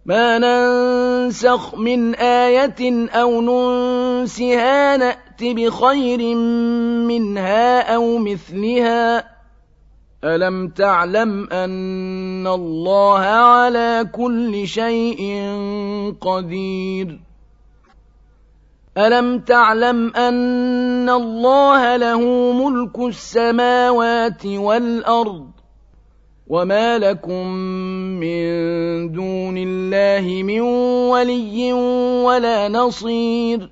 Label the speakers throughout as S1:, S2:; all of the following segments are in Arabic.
S1: ما ننسخ من آية أو ننسها نأت بخير منها أو مثلها ألم تعلم أن الله على كل شيء قدير ألم تعلم أن الله له ملك السماوات والأرض وما لكم من دون الله من ولي ولا نصير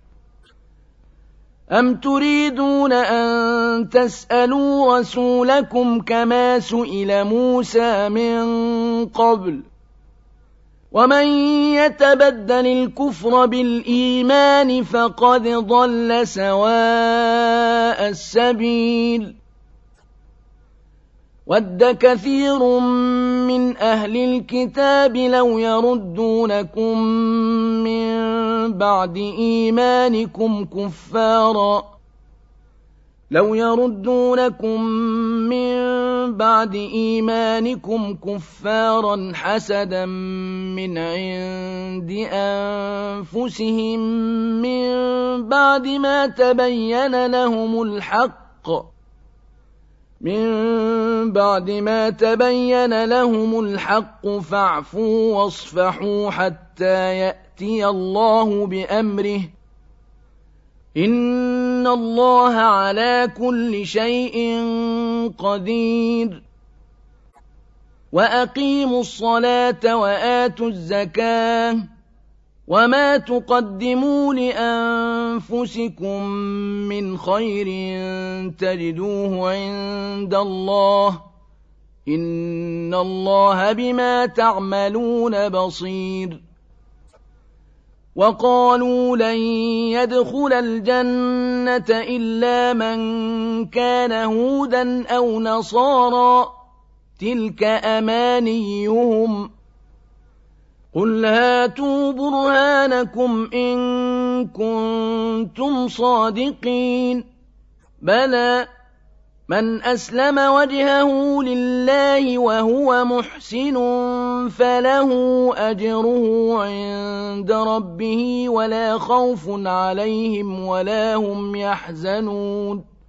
S1: أم تريدون أن تسألوا رسولكم كما سئل موسى من قبل ومن يتبدل الكفر بالإيمان فقد ضل سواء السبيل ود كثير من أهل الكتاب لو يردونكم من بعد إيمانكم كفارا حسدا من عند أنفسهم من بعد ما تبين لهم الحق فاعفوا واصفحوا حتى يأتي الله بأمره إن الله على كل شيء قدير وأقيموا الصلاة وآتوا الزكاة وما تقدموا لأنفسكم من خير تجدوه عند الله إن الله بما تعملون بصير وقالوا لن يدخل الجنة إلا من كان هودا أو نصارى تلك أمانيهم قل هاتوا برهانكم إن كنتم صادقين بلى من أسلم وجهه لله وهو محسن فله أجره عند ربه ولا خوف عليهم ولا هم يحزنون